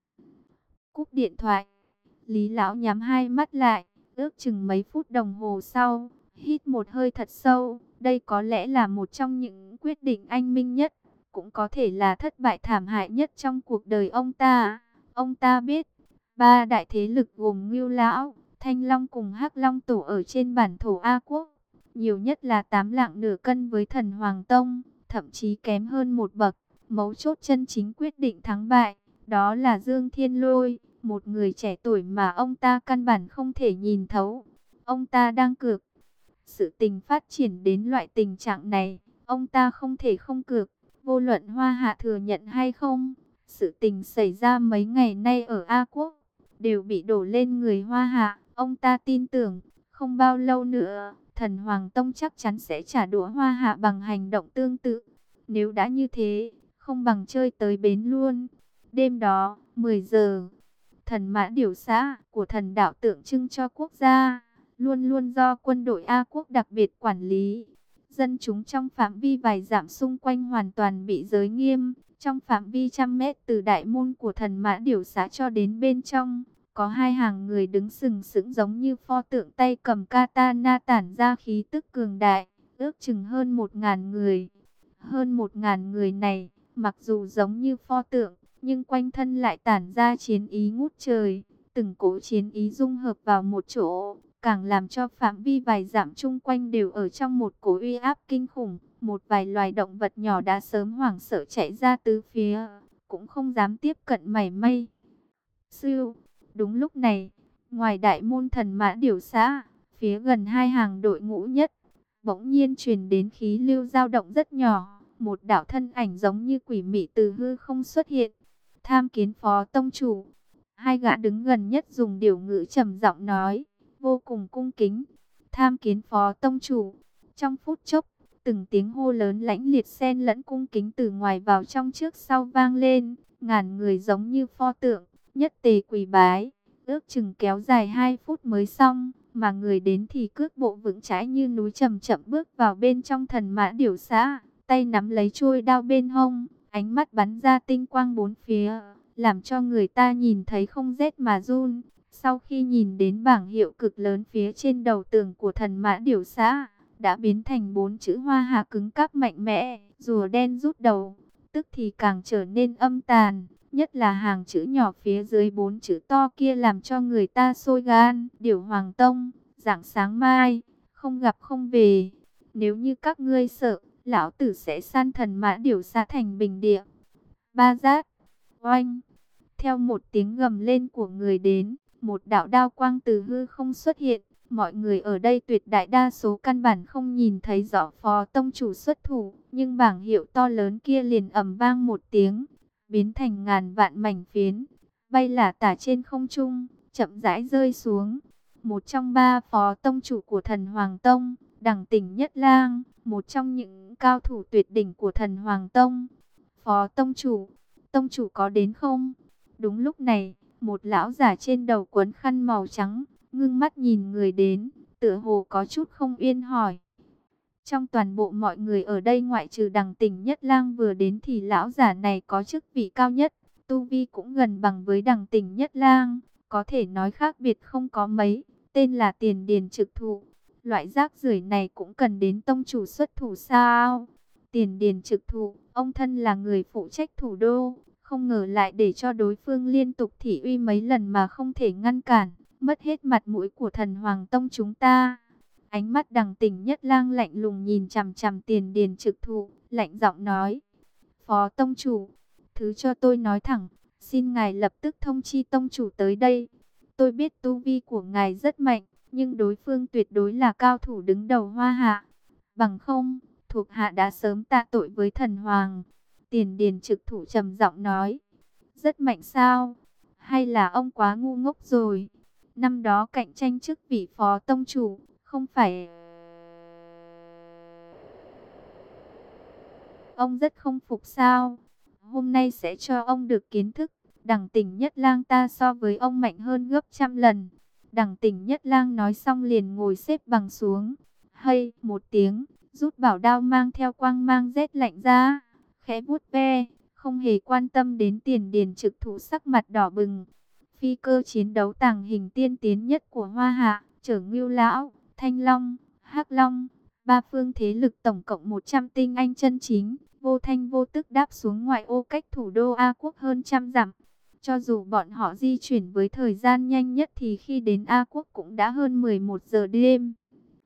Cúp điện thoại, Lý Lão nhắm hai mắt lại, ước chừng mấy phút đồng hồ sau, hít một hơi thật sâu. Đây có lẽ là một trong những quyết định anh minh nhất, cũng có thể là thất bại thảm hại nhất trong cuộc đời ông ta. Ông ta biết, ba đại thế lực gồm Ngưu Lão, Thanh Long cùng Hắc Long Tổ ở trên bản thổ A Quốc, nhiều nhất là tám lạng nửa cân với Thần Hoàng Tông, thậm chí kém hơn một bậc. Mấu chốt chân chính quyết định thắng bại, đó là Dương Thiên Lôi, một người trẻ tuổi mà ông ta căn bản không thể nhìn thấu. Ông ta đang cược. Sự tình phát triển đến loại tình trạng này, ông ta không thể không cược, vô luận Hoa Hạ thừa nhận hay không. Sự tình xảy ra mấy ngày nay ở A Quốc, đều bị đổ lên người Hoa Hạ. Ông ta tin tưởng, không bao lâu nữa, Thần Hoàng Tông chắc chắn sẽ trả đũa Hoa Hạ bằng hành động tương tự. Nếu đã như thế, không bằng chơi tới bến luôn. Đêm đó, mười giờ, thần mã điểu xã của thần đạo tượng trưng cho quốc gia, luôn luôn do quân đội A Quốc đặc biệt quản lý. Dân chúng trong phạm vi vài dặm xung quanh hoàn toàn bị giới nghiêm. Trong phạm vi trăm mét từ đại môn của thần mã điểu xã cho đến bên trong, có hai hàng người đứng sừng sững giống như pho tượng, tay cầm katana tản ra khí tức cường đại, ước chừng hơn một ngàn người. Hơn một ngàn người này, mặc dù giống như pho tượng, nhưng quanh thân lại tản ra chiến ý ngút trời. Từng cỗ chiến ý dung hợp vào một chỗ, càng làm cho phạm vi vài dặm chung quanh đều ở trong một cỗ uy áp kinh khủng. Một vài loài động vật nhỏ đã sớm hoảng sợ chạy ra tứ phía, cũng không dám tiếp cận mảy may. Sư, đúng lúc này, ngoài đại môn thần mã điểu xã, phía gần hai hàng đội ngũ nhất, bỗng nhiên truyền đến khí lưu dao động rất nhỏ. Một đạo thân ảnh giống như quỷ mị từ hư không xuất hiện. Tham kiến phó tông chủ. Hai gã đứng gần nhất dùng điều ngữ trầm giọng nói, vô cùng cung kính. Tham kiến phó tông chủ. Trong phút chốc, từng tiếng hô lớn lãnh liệt xen lẫn cung kính từ ngoài vào trong trước sau vang lên. Ngàn người giống như pho tượng, nhất tề quỳ bái. Ước chừng kéo dài hai phút mới xong, mà người đến thì cước bộ vững chãi như núi, chậm chậm bước vào bên trong thần mã điểu xã, tay nắm lấy chuôi đao bên hông, ánh mắt bắn ra tinh quang bốn phía, làm cho người ta nhìn thấy không rét mà run. Sau khi nhìn đến bảng hiệu cực lớn phía trên đầu tường của thần mã điểu xã, đã biến thành bốn chữ Hoa Hạ cứng cáp mạnh mẽ, rùa đen rút đầu, tức thì càng trở nên âm tàn. Nhất là hàng chữ nhỏ phía dưới bốn chữ to kia làm cho người ta sôi gan. Điểu Hoàng Tông, rạng sáng mai, không gặp không về. Nếu như các ngươi sợ, lão tử sẽ san thần mã điểu xã thành bình địa. Ba giác, oanh. Theo một tiếng gầm lên của người đến, một đạo đao quang từ hư không xuất hiện. Mọi người ở đây tuyệt đại đa số căn bản không nhìn thấy rõ phó tông chủ xuất thủ, nhưng bảng hiệu to lớn kia liền ầm vang một tiếng, biến thành ngàn vạn mảnh phiến, bay lả tả trên không trung, chậm rãi rơi xuống. Một trong ba phó tông chủ của thần Hoàng Tông, Đằng Tỉnh Nhất Lang, một trong những cao thủ tuyệt đỉnh của thần Hoàng Tông. Phó tông chủ, tông chủ có đến không? Đúng lúc này, một lão giả trên đầu quấn khăn màu trắng, ngưng mắt nhìn người đến, tựa hồ có chút không yên hỏi. Trong toàn bộ mọi người ở đây ngoại trừ Đằng Tỉnh Nhất Lang vừa đến thì lão giả này có chức vị cao nhất, tu vi cũng gần bằng với Đằng Tỉnh Nhất Lang, có thể nói khác biệt không có mấy, tên là Tiền Điền Trực Thụ. Loại rác rưởi này cũng cần đến tông chủ xuất thủ sao? Tiền Điền Trực Thụ, ông thân là người phụ trách thủ đô, không ngờ lại để cho đối phương liên tục thị uy mấy lần mà không thể ngăn cản, mất hết mặt mũi của thần Hoàng Tông chúng ta. Ánh mắt Đằng Tỉnh Nhất Lang lạnh lùng nhìn chằm chằm Tiền Điền Trực Thụ, lạnh giọng nói: Phó tông chủ, thứ cho tôi nói thẳng, xin ngài lập tức thông chi tông chủ tới đây. Tôi biết tu vi của ngài rất mạnh, nhưng đối phương tuyệt đối là cao thủ đứng đầu Hoa Hạ. Bằng không, thuộc hạ đã sớm tạ tội với thần hoàng. Tiền Điền Trực Thụ trầm giọng nói: Rất mạnh sao? Hay là ông quá ngu ngốc rồi? Năm đó cạnh tranh chức vị phó tông chủ, không phải ông rất không phục sao? Hôm nay sẽ cho ông được kiến thức, Đằng Tỉnh Nhất Lang ta so với ông mạnh hơn gấp trăm lần. Đằng Tỉnh Nhất Lang nói xong liền ngồi xếp bằng xuống. Hay một tiếng, rút bảo đao mang theo quang mang rét lạnh ra, khẽ vuốt ve, không hề quan tâm đến Tiền Điền Trực Thụ sắc mặt đỏ bừng. Phi cơ chiến đấu tàng hình tiên tiến nhất của Hoa Hạ, chở Ngưu Lão, Thanh Long, Hắc Long, ba phương thế lực tổng cộng một trăm tinh anh chân chính, vô thanh vô tức đáp xuống ngoại ô cách thủ đô A Quốc hơn trăm dặm. Cho dù bọn họ di chuyển với thời gian nhanh nhất thì khi đến A Quốc cũng đã hơn mười một giờ đêm.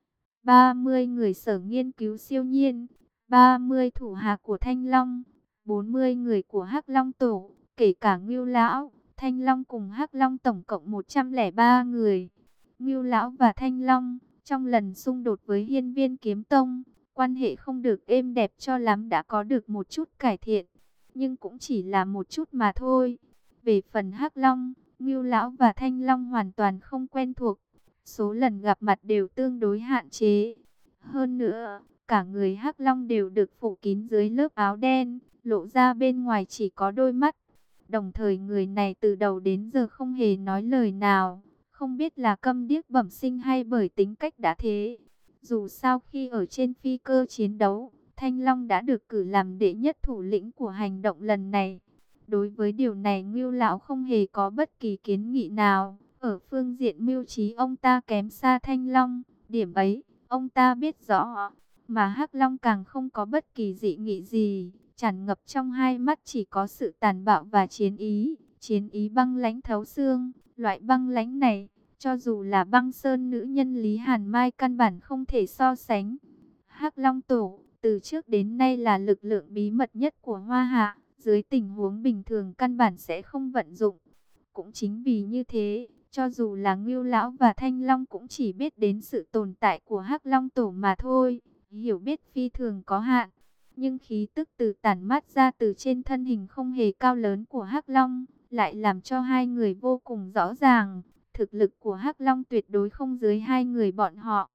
ba mươi người sở nghiên cứu siêu nhiên, ba mươi thủ hạ của Thanh Long, bốn mươi người của Hắc Long Tổ, kể cả Ngưu Lão, Thanh Long cùng Hắc Long tổng cộng một trăm lẻ ba người. Ngưu Lão và Thanh Long, trong lần xung đột với Hiên Viên Kiếm Tông, quan hệ không được êm đẹp cho lắm, đã có được một chút cải thiện, nhưng cũng chỉ là một chút mà thôi. Về phần Hắc Long, Ngưu Lão và Thanh Long hoàn toàn không quen thuộc, số lần gặp mặt đều tương đối hạn chế. Hơn nữa, cả người Hắc Long đều được phủ kín dưới lớp áo đen, lộ ra bên ngoài chỉ có đôi mắt. Đồng thời người này từ đầu đến giờ không hề nói lời nào, không biết là câm điếc bẩm sinh hay bởi tính cách đã thế. Dù sao khi ở trên phi cơ chiến đấu, Thanh Long đã được cử làm đệ nhất thủ lĩnh của hành động lần này. Đối với điều này Ngưu Lão không hề có bất kỳ kiến nghị nào. Ở phương diện mưu trí ông ta kém xa Thanh Long, điểm ấy ông ta biết rõ. Mà Hắc Long càng không có bất kỳ dị nghị gì, tràn ngập trong hai mắt chỉ có sự tàn bạo và chiến ý, chiến ý băng lãnh thấu xương. Loại băng lãnh này, cho dù là Băng Sơn nữ nhân Lý Hàn Mai căn bản không thể so sánh. Hắc Long Tổ từ trước đến nay là lực lượng bí mật nhất của Hoa Hạ, dưới tình huống bình thường căn bản sẽ không vận dụng. Cũng chính vì như thế, cho dù là Ngưu Lão và Thanh Long cũng chỉ biết đến sự tồn tại của Hắc Long Tổ mà thôi, hiểu biết phi thường có hạn. Nhưng khí tức từ tản mát ra từ trên thân hình không hề cao lớn của Hắc Long, lại làm cho hai người vô cùng rõ ràng, thực lực của Hắc Long tuyệt đối không dưới hai người bọn họ.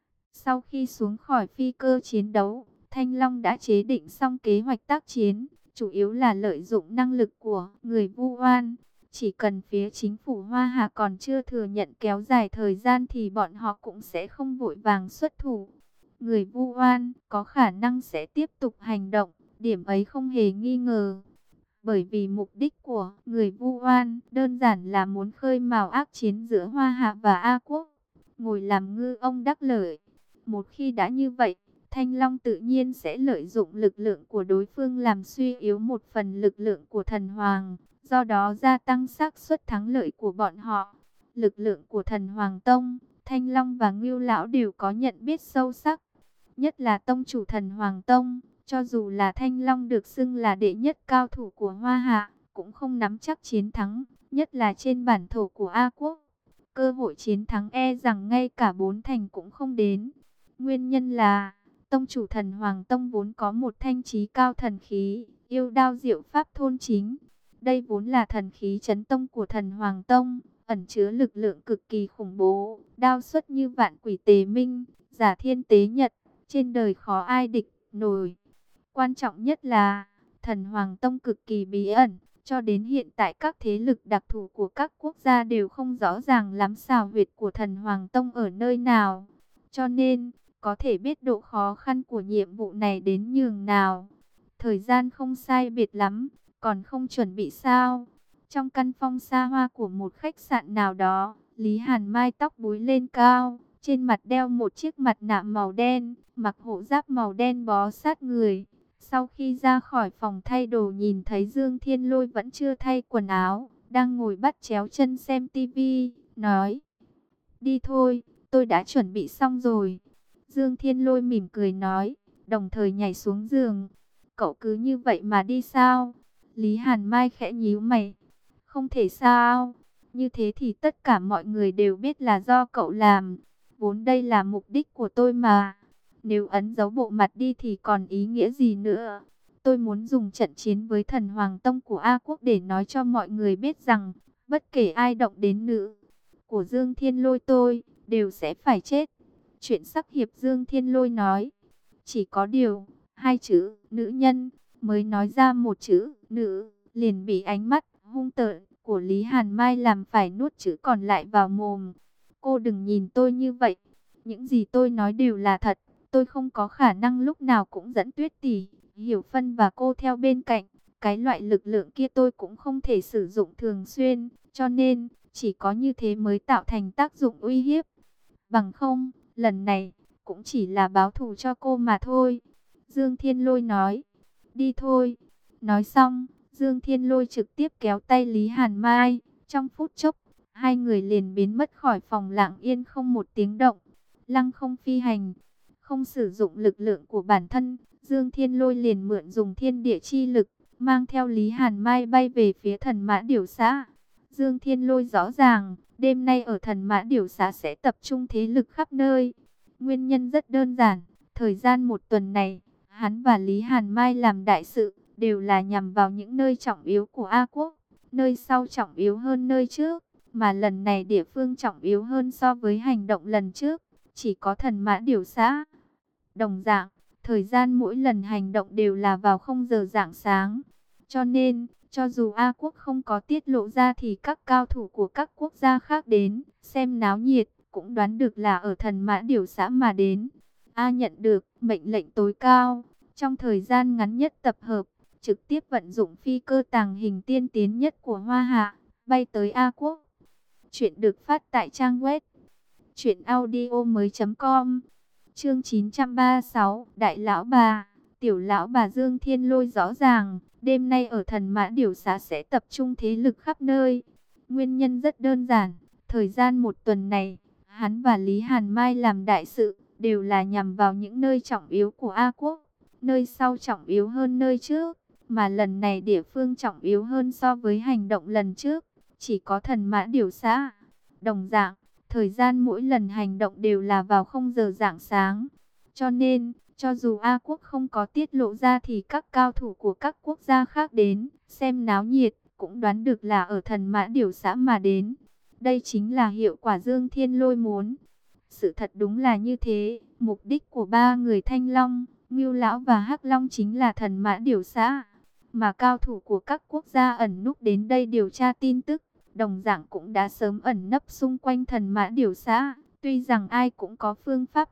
Sau khi xuống khỏi phi cơ chiến đấu, Thanh Long đã chế định xong kế hoạch tác chiến, chủ yếu là lợi dụng năng lực của người Vu Oan. Chỉ cần phía chính phủ Hoa Hạ còn chưa thừa nhận kéo dài thời gian thì bọn họ cũng sẽ không vội vàng xuất thủ. Người Vu Oan có khả năng sẽ tiếp tục hành động, điểm ấy không hề nghi ngờ. Bởi vì mục đích của người Vu Oan đơn giản là muốn khơi mào ác chiến giữa Hoa Hạ và A Quốc, ngồi làm ngư ông đắc lợi. Một khi đã như vậy, Thanh Long tự nhiên sẽ lợi dụng lực lượng của đối phương làm suy yếu một phần lực lượng của Thần Hoàng, do đó gia tăng xác suất thắng lợi của bọn họ. Lực lượng của Thần Hoàng Tông, Thanh Long và Ngưu Lão đều có nhận biết sâu sắc. Nhất là tông chủ Thần Hoàng Tông, cho dù là Thanh Long được xưng là đệ nhất cao thủ của Hoa Hạ, cũng không nắm chắc chiến thắng, nhất là trên bản thổ của A Quốc. Cơ hội chiến thắng e rằng ngay cả bốn thành cũng không đến. Nguyên nhân là, tông chủ Thần Hoàng Tông vốn có một thanh chí cao thần khí, yêu đao diệu pháp thôn chính. Đây vốn là thần khí chấn tông của Thần Hoàng Tông, ẩn chứa lực lượng cực kỳ khủng bố, đao xuất như vạn quỷ tế minh, giả thiên tế nhật, trên đời khó ai địch nổi. Quan trọng nhất là, Thần Hoàng Tông cực kỳ bí ẩn, cho đến hiện tại các thế lực đặc thù của các quốc gia đều không rõ ràng lắm xào huyệt của Thần Hoàng Tông ở nơi nào. Cho nên, có thể biết độ khó khăn của nhiệm vụ này đến nhường nào. Thời gian không sai biệt lắm, còn không chuẩn bị sao? Trong căn phòng xa hoa của một khách sạn nào đó, Lý Hàn Mai tóc búi lên cao, trên mặt đeo một chiếc mặt nạ màu đen, mặc hộ giáp màu đen bó sát người. Sau khi ra khỏi phòng thay đồ nhìn thấy Dương Thiên Lôi vẫn chưa thay quần áo, đang ngồi bắt chéo chân xem tivi, nói: "Đi thôi, tôi đã chuẩn bị xong rồi." Dương Thiên Lôi mỉm cười nói, đồng thời nhảy xuống giường. "Cậu cứ như vậy mà đi sao?" Lý Hàn Mai khẽ nhíu mày. "Không thể sao? Như thế thì tất cả mọi người đều biết là do cậu làm. Vốn đây là mục đích của tôi mà. Nếu ấn dấu bộ mặt đi thì còn ý nghĩa gì nữa? Tôi muốn dùng trận chiến với Thần Hoàng Tông của A Quốc để nói cho mọi người biết rằng, bất kể ai động đến nữ của Dương Thiên Lôi tôi, đều sẽ phải chết." Chuyện sắc hiệp Dương Thiên Lôi nói. Chỉ có điều, hai chữ nữ nhân mới nói ra một chữ nữ, liền bị ánh mắt hung tợn của Lý Hàn Mai làm phải nuốt chữ còn lại vào mồm. "Cô đừng nhìn tôi như vậy. Những gì tôi nói đều là thật. Tôi không có khả năng lúc nào cũng dẫn Tuyết tỷ, Hiểu Phân và cô theo bên cạnh. Cái loại lực lượng kia tôi cũng không thể sử dụng thường xuyên. Cho nên, chỉ có như thế mới tạo thành tác dụng uy hiếp. Bằng không, lần này, cũng chỉ là báo thù cho cô mà thôi." Dương Thiên Lôi nói. "Đi thôi." Nói xong, Dương Thiên Lôi trực tiếp kéo tay Lý Hàn Mai. Trong phút chốc, hai người liền biến mất khỏi phòng lặng yên không một tiếng động. lăng không phi hành, không sử dụng lực lượng của bản thân. Dương Thiên Lôi liền mượn dùng thiên địa chi lực, mang theo Lý Hàn Mai bay về phía Thần Mã Điểu Xã. Dương Thiên Lôi rõ ràng, đêm nay ở Thần Mã Điểu Xã sẽ tập trung thế lực khắp nơi. Nguyên nhân rất đơn giản, thời gian một tuần này, hắn và Lý Hàn Mai làm đại sự, đều là nhằm vào những nơi trọng yếu của A Quốc, nơi sau trọng yếu hơn nơi trước, mà lần này địa phương trọng yếu hơn so với hành động lần trước, chỉ có Thần Mã Điểu Xã. Đồng dạng, thời gian mỗi lần hành động đều là vào không giờ rạng sáng. Cho nên, cho dù A Quốc không có tiết lộ ra thì các cao thủ của các quốc gia khác đến xem náo nhiệt, cũng đoán được là ở Thần Mã Điểu Xã mà đến. A nhận được mệnh lệnh tối cao, trong thời gian ngắn nhất tập hợp, trực tiếp vận dụng phi cơ tàng hình tiên tiến nhất của Hoa Hạ, bay tới A Quốc. Chuyện được phát tại trang web truyện audio mới chấm com. Chương chín trăm ba mươi sáu, Đại lão bà. Tiểu lão bà Dương Thiên Lôi rõ ràng, đêm nay ở Thần Mã Điểu Xã sẽ tập trung thế lực khắp nơi. Nguyên nhân rất đơn giản, thời gian một tuần này, hắn và Lý Hàn Mai làm đại sự, đều là nhằm vào những nơi trọng yếu của A Quốc, nơi sau trọng yếu hơn nơi trước, mà lần này địa phương trọng yếu hơn so với hành động lần trước, chỉ có Thần Mã Điểu Xã. Đồng dạng, thời gian mỗi lần hành động đều là vào không giờ rạng sáng. Cho nên, cho dù A Quốc không có tiết lộ ra thì các cao thủ của các quốc gia khác đến xem náo nhiệt, cũng đoán được là ở Thần Mã Điểu Xã mà đến. Đây chính là hiệu quả Dương Thiên Lôi muốn. Sự thật đúng là như thế, mục đích của ba người Thanh Long, Ngưu Lão và Hắc Long chính là Thần Mã Điểu Xã. Mà cao thủ của các quốc gia ẩn núp đến đây điều tra tin tức, đồng dạng cũng đã sớm ẩn nấp xung quanh Thần Mã Điểu Xã. Tuy rằng ai cũng có phương pháp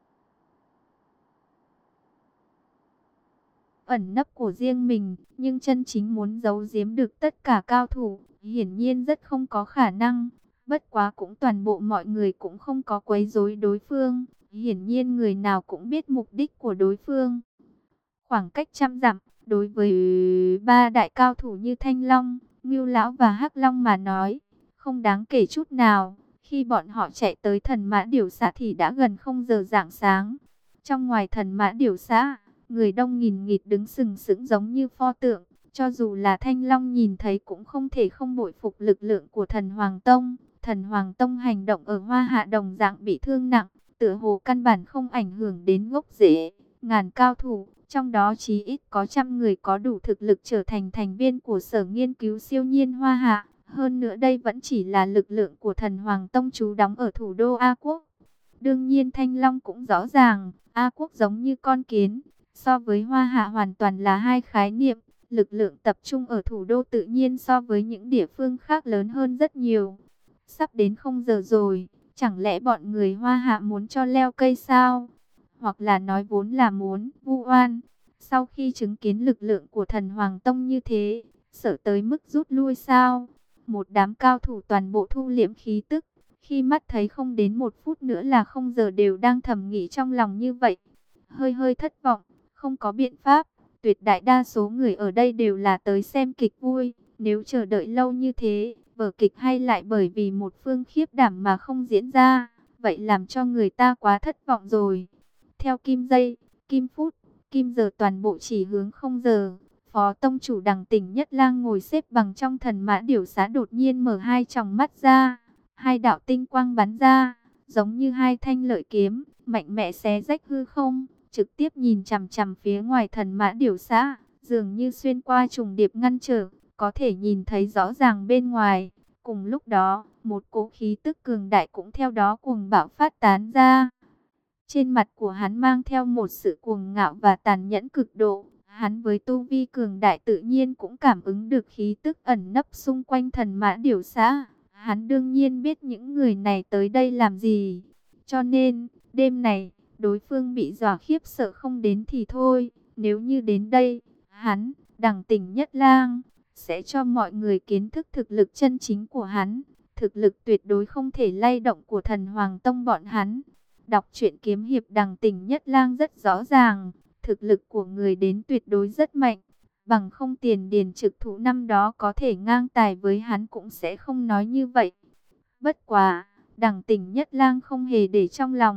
ẩn nấp của riêng mình, nhưng chân chính muốn giấu giếm được tất cả cao thủ, hiển nhiên rất không có khả năng. Bất quá cũng toàn bộ mọi người cũng không có quấy rối đối phương, hiển nhiên người nào cũng biết mục đích của đối phương. Khoảng cách trăm dặm, đối với ba đại cao thủ như Thanh Long, Ngưu Lão và Hắc Long mà nói, không đáng kể chút nào. Khi bọn họ chạy tới Thần Mã Điểu Xã thì đã gần không giờ rạng sáng. Trong ngoài Thần Mã Điểu Xã, người đông nghìn nghịt đứng sừng sững giống như pho tượng. Cho dù là Thanh Long nhìn thấy cũng không thể không bội phục lực lượng của Thần Hoàng Tông. Thần Hoàng Tông hành động ở Hoa Hạ đồng dạng bị thương nặng, tựa hồ căn bản không ảnh hưởng đến gốc rễ. Ngàn cao thủ, trong đó chí ít có trăm người có đủ thực lực trở thành thành viên của Sở Nghiên cứu Siêu nhiên Hoa Hạ. Hơn nữa đây vẫn chỉ là lực lượng của Thần Hoàng Tông trú đóng ở thủ đô A Quốc. Đương nhiên Thanh Long cũng rõ ràng, A Quốc giống như con kiến, so với Hoa Hạ hoàn toàn là hai khái niệm. Lực lượng tập trung ở thủ đô tự nhiên so với những địa phương khác lớn hơn rất nhiều. Sắp đến không giờ rồi, chẳng lẽ bọn người Hoa Hạ muốn cho leo cây sao? Hoặc là nói vốn là muốn vu oan. Sau khi chứng kiến lực lượng của Thần Hoàng Tông như thế, sợ tới mức rút lui sao? Một đám cao thủ toàn bộ thu liễm khí tức, khi mắt thấy không đến một phút nữa là không giờ đều đang thầm nghĩ trong lòng như vậy. Hơi hơi thất vọng, không có biện pháp, tuyệt đại đa số người ở đây đều là tới xem kịch vui. Nếu chờ đợi lâu như thế, vở kịch hay lại bởi vì một phương khiếp đảm mà không diễn ra, vậy làm cho người ta quá thất vọng rồi. Theo kim giây, kim phút, kim giờ toàn bộ chỉ hướng không giờ. Phó tông chủ Đằng Tỉnh Nhất Lang ngồi xếp bằng trong Thần Mã Điểu Xã đột nhiên mở hai tròng mắt ra. Hai đạo tinh quang bắn ra, giống như hai thanh lợi kiếm, mạnh mẽ xé rách hư không, trực tiếp nhìn chằm chằm phía ngoài Thần Mã Điểu Xã, dường như xuyên qua trùng điệp ngăn trở, có thể nhìn thấy rõ ràng bên ngoài. Cùng lúc đó, một cỗ khí tức cường đại cũng theo đó cuồng bạo phát tán ra. Trên mặt của hắn mang theo một sự cuồng ngạo và tàn nhẫn cực độ. Hắn với tu vi cường đại tự nhiên cũng cảm ứng được khí tức ẩn nấp xung quanh Thần Mã Điểu Xã. Hắn đương nhiên biết những người này tới đây làm gì. Cho nên, đêm này, đối phương bị dọa khiếp sợ không đến thì thôi. Nếu như đến đây, hắn, Đằng Tỉnh Nhất Lang, sẽ cho mọi người kiến thức thực lực chân chính của hắn. Thực lực tuyệt đối không thể lay động của Thần Hoàng Tông bọn hắn. Đọc truyện kiếm hiệp Đằng Tỉnh Nhất Lang rất rõ ràng. Thực lực của người đến tuyệt đối rất mạnh. Bằng không Tiền Điền Trực Thụ năm đó có thể ngang tài với hắn cũng sẽ không nói như vậy. Bất quá, Đằng Tỉnh Nhất Lang không hề để trong lòng.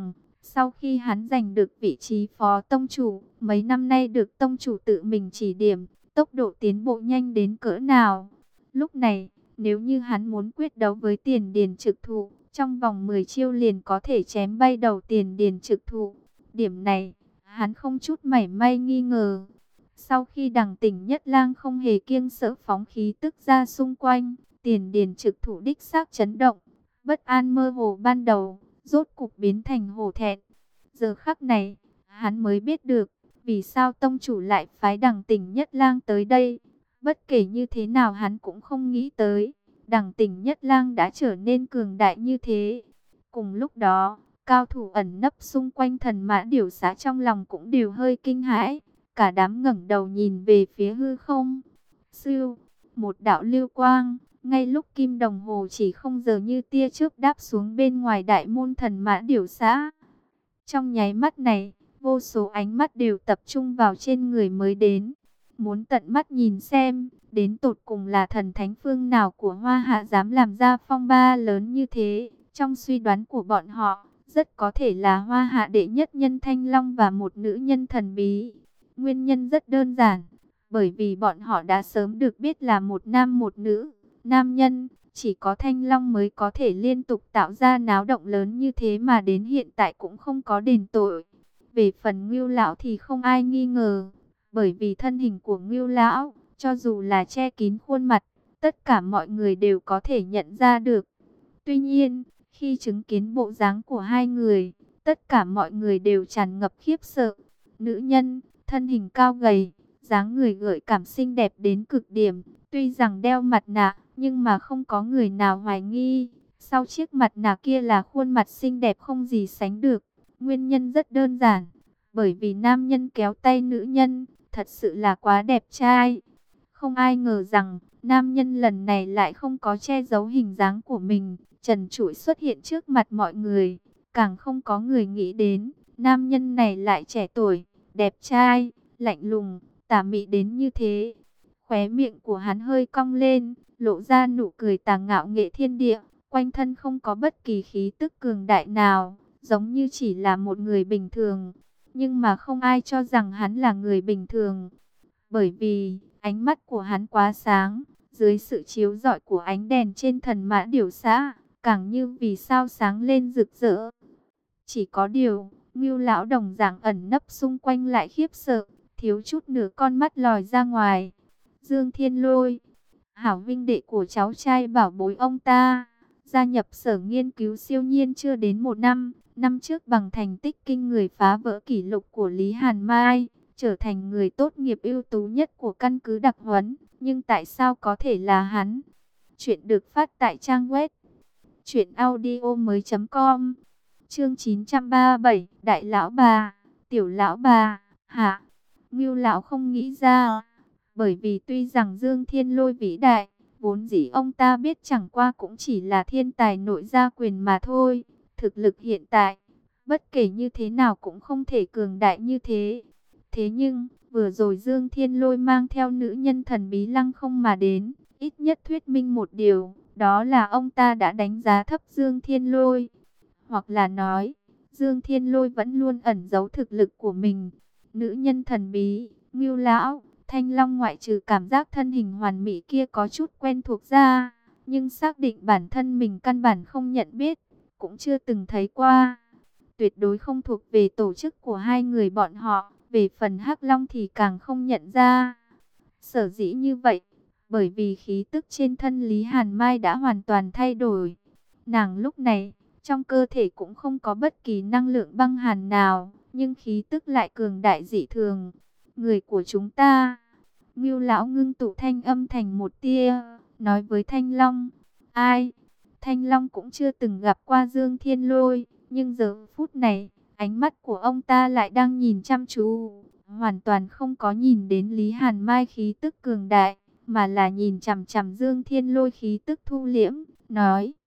Sau khi hắn giành được vị trí phó tông chủ, mấy năm nay được tông chủ tự mình chỉ điểm, tốc độ tiến bộ nhanh đến cỡ nào. Lúc này, nếu như hắn muốn quyết đấu với Tiền Điền Trực Thụ, trong vòng mười chiêu liền có thể chém bay đầu Tiền Điền Trực Thụ. Điểm này, hắn không chút mảy may nghi ngờ. Sau khi Đằng Tỉnh Nhất Lang không hề kiêng sợ phóng khí tức ra xung quanh, Tiền Điền Trực Thụ đích xác chấn động. Bất an mơ hồ ban đầu, rốt cục biến thành hổ thẹn. Giờ khắc này, hắn mới biết được, vì sao tông chủ lại phái Đằng Tỉnh Nhất Lang tới đây. Bất kể như thế nào hắn cũng không nghĩ tới, Đằng Tỉnh Nhất Lang đã trở nên cường đại như thế. Cùng lúc đó, cao thủ ẩn nấp xung quanh Thần Mã Điểu Xá trong lòng cũng đều hơi kinh hãi. Cả đám ngẩng đầu nhìn về phía hư không. Sưu, một đạo lưu quang, ngay lúc kim đồng hồ chỉ không giờ như tia chớp đáp xuống bên ngoài đại môn Thần Mã Điểu Xá. Trong nháy mắt này, vô số ánh mắt đều tập trung vào trên người mới đến. Muốn tận mắt nhìn xem, đến tột cùng là thần thánh phương nào của Hoa Hạ dám làm ra phong ba lớn như thế. Trong suy đoán của bọn họ, rất có thể là Hoa Hạ đệ nhất nhân Thanh Long và một nữ nhân thần bí. Nguyên nhân rất đơn giản, bởi vì bọn họ đã sớm được biết là một nam một nữ. Nam nhân, chỉ có Thanh Long mới có thể liên tục tạo ra náo động lớn như thế mà đến hiện tại cũng không có đền tội. Về phần Ngưu Lão thì không ai nghi ngờ, bởi vì thân hình của Ngưu Lão, cho dù là che kín khuôn mặt, tất cả mọi người đều có thể nhận ra được. Tuy nhiên, khi chứng kiến bộ dáng của hai người, tất cả mọi người đều tràn ngập khiếp sợ. Nữ nhân, thân hình cao gầy, dáng người gợi cảm xinh đẹp đến cực điểm, tuy rằng đeo mặt nạ, nhưng mà không có người nào hoài nghi. Sau chiếc mặt nạ kia là khuôn mặt xinh đẹp không gì sánh được. Nguyên nhân rất đơn giản, bởi vì nam nhân kéo tay nữ nhân, thật sự là quá đẹp trai. Không ai ngờ rằng, nam nhân lần này lại không có che giấu hình dáng của mình, trần trụi xuất hiện trước mặt mọi người. Càng không có người nghĩ đến, nam nhân này lại trẻ tuổi, đẹp trai, lạnh lùng, tà mị đến như thế. Khóe miệng của hắn hơi cong lên, lộ ra nụ cười tà ngạo nghệ thiên địa, quanh thân không có bất kỳ khí tức cường đại nào, giống như chỉ là một người bình thường. Nhưng mà không ai cho rằng hắn là người bình thường, bởi vì ánh mắt của hắn quá sáng, dưới sự chiếu rọi của ánh đèn trên Thần Mã Điểu Xá, càng như vì sao sáng lên rực rỡ. Chỉ có điều, Ngưu Lão đồng dạng ẩn nấp xung quanh lại khiếp sợ, thiếu chút nửa con mắt lòi ra ngoài. Dương Thiên Lôi, hảo vinh đệ của cháu trai bảo bối ông ta, gia nhập sở nghiên cứu siêu nhiên chưa đến một năm, năm trước bằng thành tích kinh người phá vỡ kỷ lục của Lý Hàn Mai, trở thành người tốt nghiệp ưu tú nhất của căn cứ đặc huấn, nhưng tại sao có thể là hắn? Chuyện được phát tại trang web truyện audio mới chấm com. Chương chín trăm ba mươi bảy, Đại lão bà, Tiểu lão bà, hạ. Ngưu lão không nghĩ ra, bởi vì tuy rằng Dương Thiên Lôi vĩ đại, vốn dĩ ông ta biết chẳng qua cũng chỉ là thiên tài nội gia quyền mà thôi. Thực lực hiện tại, bất kể như thế nào cũng không thể cường đại như thế. Thế nhưng, vừa rồi Dương Thiên Lôi mang theo nữ nhân thần bí lăng không mà đến, ít nhất thuyết minh một điều, đó là ông ta đã đánh giá thấp Dương Thiên Lôi. Hoặc là nói, Dương Thiên Lôi vẫn luôn ẩn giấu thực lực của mình. Nữ nhân thần bí, Ngưu Lão, Thanh Long ngoại trừ cảm giác thân hình hoàn mỹ kia có chút quen thuộc ra, nhưng xác định bản thân mình căn bản không nhận biết, cũng chưa từng thấy qua. Tuyệt đối không thuộc về tổ chức của hai người bọn họ, về phần Hắc Long thì càng không nhận ra. Sở dĩ như vậy, bởi vì khí tức trên thân Lý Hàn Mai đã hoàn toàn thay đổi. Nàng lúc này, trong cơ thể cũng không có bất kỳ năng lượng băng hàn nào, nhưng khí tức lại cường đại dị thường. Người của chúng ta, Ngưu Lão ngưng tụ thanh âm thành một tia, nói với Thanh Long. Ai? Thanh Long cũng chưa từng gặp qua Dương Thiên Lôi, nhưng giờ phút này, ánh mắt của ông ta lại đang nhìn chăm chú, hoàn toàn không có nhìn đến Lý Hàn Mai khí tức cường đại, mà là nhìn chằm chằm Dương Thiên Lôi khí tức thu liễm, nói.